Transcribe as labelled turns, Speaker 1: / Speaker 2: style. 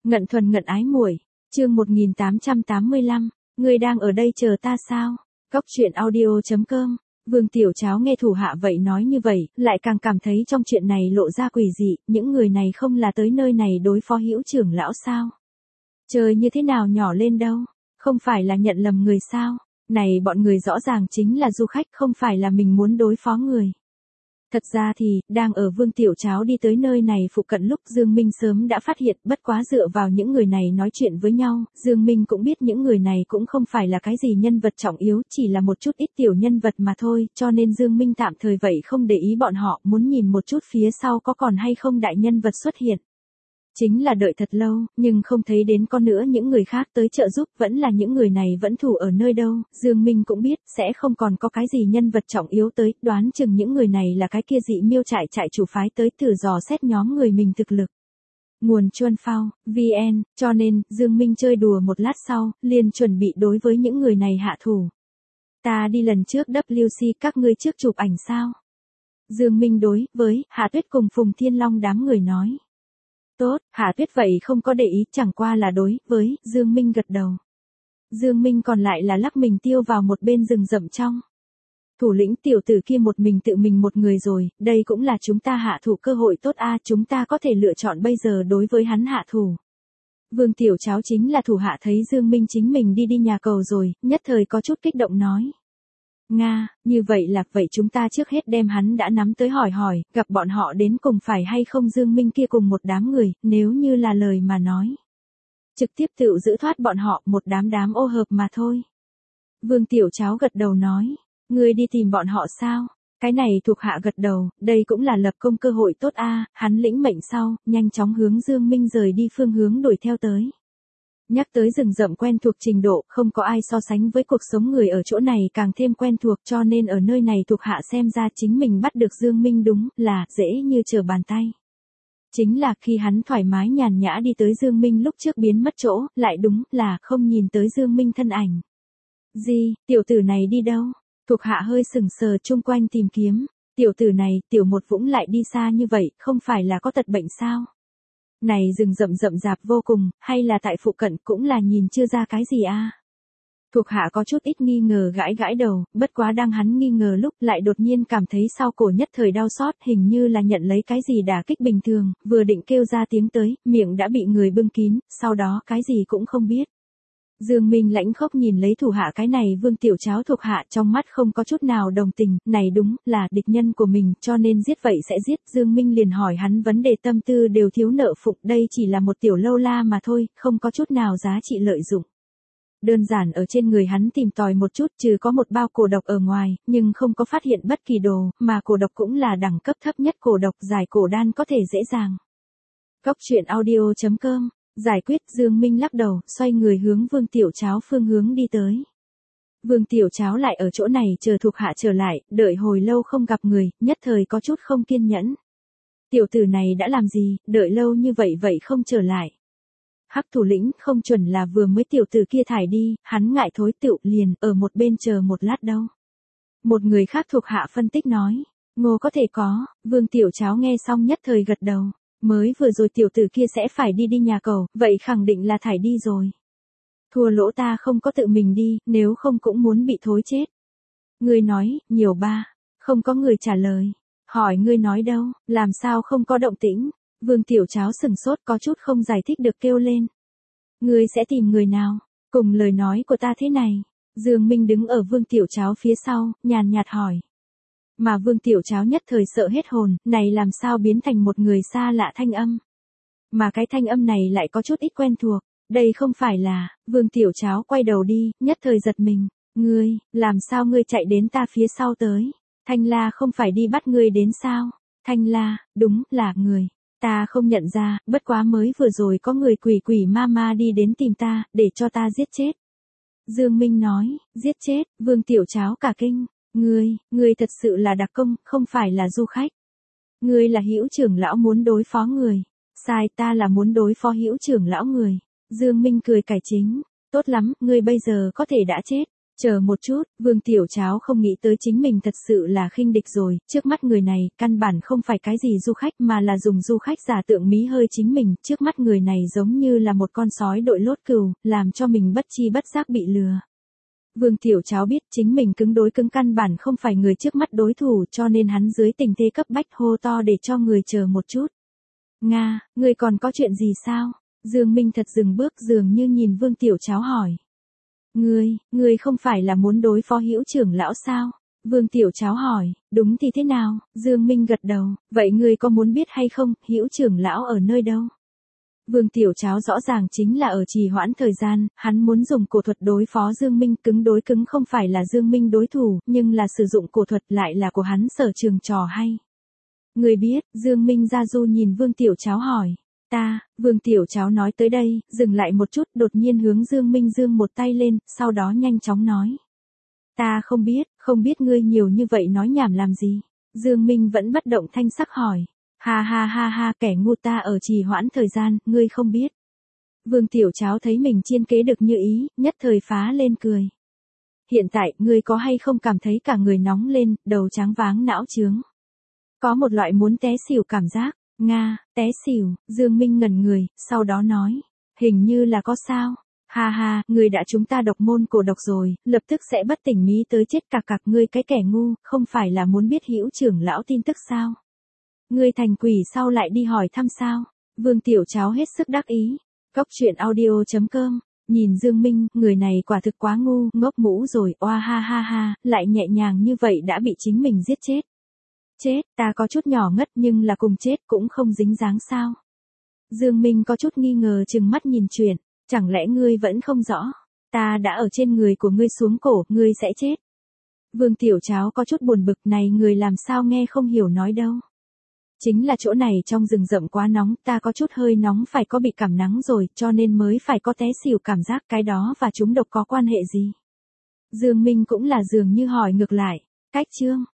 Speaker 1: Ngận thuần ngận ái muội, chương 1885, ngươi đang ở đây chờ ta sao? Cóc truyện audio.com. Vương Tiểu Cháo nghe thủ hạ vậy nói như vậy, lại càng cảm thấy trong chuyện này lộ ra quỷ dị, những người này không là tới nơi này đối phó Hữu trưởng lão sao? Trời như thế nào nhỏ lên đâu, không phải là nhận lầm người sao? Này bọn người rõ ràng chính là du khách, không phải là mình muốn đối phó người. Thật ra thì, đang ở Vương Tiểu Cháo đi tới nơi này phụ cận lúc Dương Minh sớm đã phát hiện, bất quá dựa vào những người này nói chuyện với nhau, Dương Minh cũng biết những người này cũng không phải là cái gì nhân vật trọng yếu, chỉ là một chút ít tiểu nhân vật mà thôi, cho nên Dương Minh tạm thời vậy không để ý bọn họ, muốn nhìn một chút phía sau có còn hay không đại nhân vật xuất hiện. Chính là đợi thật lâu, nhưng không thấy đến con nữa những người khác tới trợ giúp, vẫn là những người này vẫn thủ ở nơi đâu, Dương Minh cũng biết, sẽ không còn có cái gì nhân vật trọng yếu tới, đoán chừng những người này là cái kia dị miêu trại chủ phái tới thử dò xét nhóm người mình thực lực. Nguồn Chuân Phao, VN, cho nên, Dương Minh chơi đùa một lát sau, liền chuẩn bị đối với những người này hạ thủ. Ta đi lần trước WC các ngươi trước chụp ảnh sao? Dương Minh đối với Hạ Tuyết cùng Phùng Thiên Long đám người nói. Tốt, Hạ Tuyết vậy không có để ý, chẳng qua là đối với Dương Minh gật đầu. Dương Minh còn lại là lắc mình tiêu vào một bên rừng rậm trong. Thủ lĩnh tiểu tử kia một mình tự mình một người rồi, đây cũng là chúng ta hạ thủ cơ hội tốt a, chúng ta có thể lựa chọn bây giờ đối với hắn hạ thủ. Vương Tiểu Cháo chính là thủ hạ thấy Dương Minh chính mình đi nhà cầu rồi, nhất thời có chút kích động nói. Nga, như vậy là vậy chúng ta trước hết đem hắn đã nắm tới hỏi, gặp bọn họ đến cùng phải hay không Dương Minh kia cùng một đám người, nếu như là lời mà nói. Trực tiếp tự giữ thoát bọn họ, một đám ô hợp mà thôi. Vương Tiểu Cháo gật đầu nói, ngươi đi tìm bọn họ sao? Cái này thuộc hạ gật đầu, đây cũng là lập công cơ hội tốt a, hắn lĩnh mệnh sau, nhanh chóng hướng Dương Minh rời đi phương hướng đuổi theo tới. Nhắc tới rừng rậm quen thuộc trình độ, không có ai so sánh với cuộc sống người ở chỗ này càng thêm quen thuộc, cho nên ở nơi này thuộc hạ xem ra chính mình bắt được Dương Minh đúng là dễ như trở bàn tay. Chính là khi hắn thoải mái nhàn nhã đi tới Dương Minh lúc trước biến mất chỗ, lại đúng là không nhìn tới Dương Minh thân ảnh. Gì, tiểu tử này đi đâu? Thuộc hạ hơi sừng sờ chung quanh tìm kiếm, tiểu tử này, tiểu một Vũng lại đi xa như vậy, không phải là có tật bệnh sao? Này rừng rậm rạp vô cùng, hay là tại phụ cận cũng là nhìn chưa ra cái gì a? Thuộc hạ có chút ít nghi ngờ gãi đầu, bất quá đang hắn nghi ngờ lúc lại đột nhiên cảm thấy sau cổ nhất thời đau xót, hình như là nhận lấy cái gì đả kích bình thường, vừa định kêu ra tiếng tới, miệng đã bị người bưng kín, sau đó cái gì cũng không biết. Dương Minh lãnh khốc nhìn lấy thủ hạ cái này Vương Tiểu Cháo thuộc hạ, trong mắt không có chút nào đồng tình, này đúng là địch nhân của mình, cho nên giết vậy sẽ giết. Dương Minh liền hỏi hắn vấn đề tâm tư đều thiếu nợ phục, đây chỉ là một tiểu lâu la mà thôi, không có chút nào giá trị lợi dụng. Đơn giản ở trên người hắn tìm tòi một chút, trừ có một bao cổ độc ở ngoài, nhưng không có phát hiện bất kỳ đồ, mà cổ độc cũng là đẳng cấp thấp nhất cổ độc, giải cổ đan có thể dễ dàng. Cóc truyện audio.com. Giải quyết. Dương Minh lắc đầu, xoay người hướng Vương Tiểu Cháo phương hướng đi tới. Vương Tiểu Cháo lại ở chỗ này chờ thuộc hạ trở lại, đợi hồi lâu không gặp người, nhất thời có chút không kiên nhẫn. Tiểu tử này đã làm gì, đợi lâu như vậy không trở lại. Hắc thủ lĩnh không chuẩn là vừa mới tiểu tử kia thải đi, hắn ngại thối tựu liền, ở một bên chờ một lát đâu. Một người khác thuộc hạ phân tích nói, Ngô có thể có, Vương Tiểu Cháo nghe xong nhất thời gật đầu. Mới vừa rồi tiểu tử kia sẽ phải đi nhà cầu, vậy khẳng định là thải đi rồi. Thua lỗ ta không có tự mình đi, nếu không cũng muốn bị thối chết. Ngươi nói, nhiều ba, không có người trả lời. Hỏi ngươi nói đâu, làm sao không có động tĩnh. Vương Tiểu Cháo sừng sốt có chút không giải thích được kêu lên. Ngươi sẽ tìm người nào, cùng lời nói của ta thế này. Dương Minh đứng ở Vương Tiểu Cháo phía sau, nhàn nhạt hỏi. Mà Vương Tiểu Cháo nhất thời sợ hết hồn, này làm sao biến thành một người xa lạ thanh âm. Mà cái thanh âm này lại có chút ít quen thuộc, đây không phải là, Vương Tiểu Cháo quay đầu đi, nhất thời giật mình, ngươi, làm sao ngươi chạy đến ta phía sau tới, Thanh La không phải đi bắt ngươi đến sao, Thanh La, đúng, là người, ta không nhận ra, bất quá mới vừa rồi có người quỷ ma đi đến tìm ta, để cho ta giết chết. Dương Minh nói, giết chết, Vương Tiểu Cháo cả kinh. Ngươi thật sự là đặc công, không phải là du khách. Ngươi là Hữu trưởng lão muốn đối phó người. Sai, ta là muốn đối phó Hữu trưởng lão người. Dương Minh cười cải chính. Tốt lắm, ngươi bây giờ có thể đã chết. Chờ một chút, Vương Tiểu Cháo không nghĩ tới chính mình thật sự là khinh địch rồi, trước mắt người này, căn bản không phải cái gì du khách mà là dùng du khách giả tượng mí hơi chính mình, trước mắt người này giống như là một con sói đội lốt cừu, làm cho mình bất chi bất giác bị lừa. Vương Tiểu Cháo biết chính mình cứng đối cứng căn bản không phải người trước mắt đối thủ cho nên hắn dưới tình thế cấp bách hô to để cho người chờ một chút. Nga, người còn có chuyện gì sao? Dương Minh thật dừng bước dường như nhìn Vương Tiểu Cháo hỏi. Ngươi không phải là muốn đối phó Hữu trưởng lão sao? Vương Tiểu Cháo hỏi, đúng thì thế nào? Dương Minh gật đầu, vậy ngươi có muốn biết hay không, Hữu trưởng lão ở nơi đâu? Vương Tiểu Cháo rõ ràng chính là ở trì hoãn thời gian, hắn muốn dùng cổ thuật đối phó Dương Minh, cứng đối cứng không phải là Dương Minh đối thủ, nhưng là sử dụng cổ thuật lại là của hắn sở trường trò hay. Người biết, Dương Minh ra du nhìn Vương Tiểu Cháo hỏi. Vương Tiểu Cháo nói tới đây, dừng lại một chút, đột nhiên hướng Dương Minh giương một tay lên, sau đó nhanh chóng nói. Ta không biết ngươi nhiều như vậy nói nhảm làm gì. Dương Minh vẫn bất động thanh sắc hỏi. Ha, kẻ ngu ta ở trì hoãn thời gian, ngươi không biết. Vương Tiểu Cháo thấy mình chiên kế được như ý, nhất thời phá lên cười. Hiện tại, ngươi có hay không cảm thấy cả người nóng lên, đầu tráng váng não chướng. Có một loại muốn té xỉu cảm giác. Nga, té xỉu, Dương Minh ngẩn người, sau đó nói. Hình như là có sao. Ha, ngươi đã chúng ta độc môn cổ độc rồi, lập tức sẽ bất tỉnh mí tới chết cặc ngươi cái kẻ ngu, không phải là muốn biết Hữu trưởng lão tin tức sao? Ngươi thành quỷ sau lại đi hỏi thăm sao? Vương Tiểu Cháo hết sức đắc ý. Cóc truyện audio.com. Nhìn Dương Minh, người này quả thực quá ngu, ngốc mũ rồi, oa ha, lại nhẹ nhàng như vậy đã bị chính mình giết chết. Chết, ta có chút nhỏ ngất nhưng là cùng chết cũng không dính dáng sao? Dương Minh có chút nghi ngờ chừng mắt nhìn chuyện, chẳng lẽ ngươi vẫn không rõ? Ta đã ở trên người của ngươi xuống cổ, ngươi sẽ chết. Vương Tiểu Cháo có chút buồn bực này người làm sao nghe không hiểu nói đâu. Chính là chỗ này trong rừng rậm quá nóng, ta có chút hơi nóng phải có bị cảm nắng rồi, cho nên mới phải có té xỉu cảm giác cái đó và chúng độc có quan hệ gì? Dương Minh cũng là dường như hỏi ngược lại, cách chương.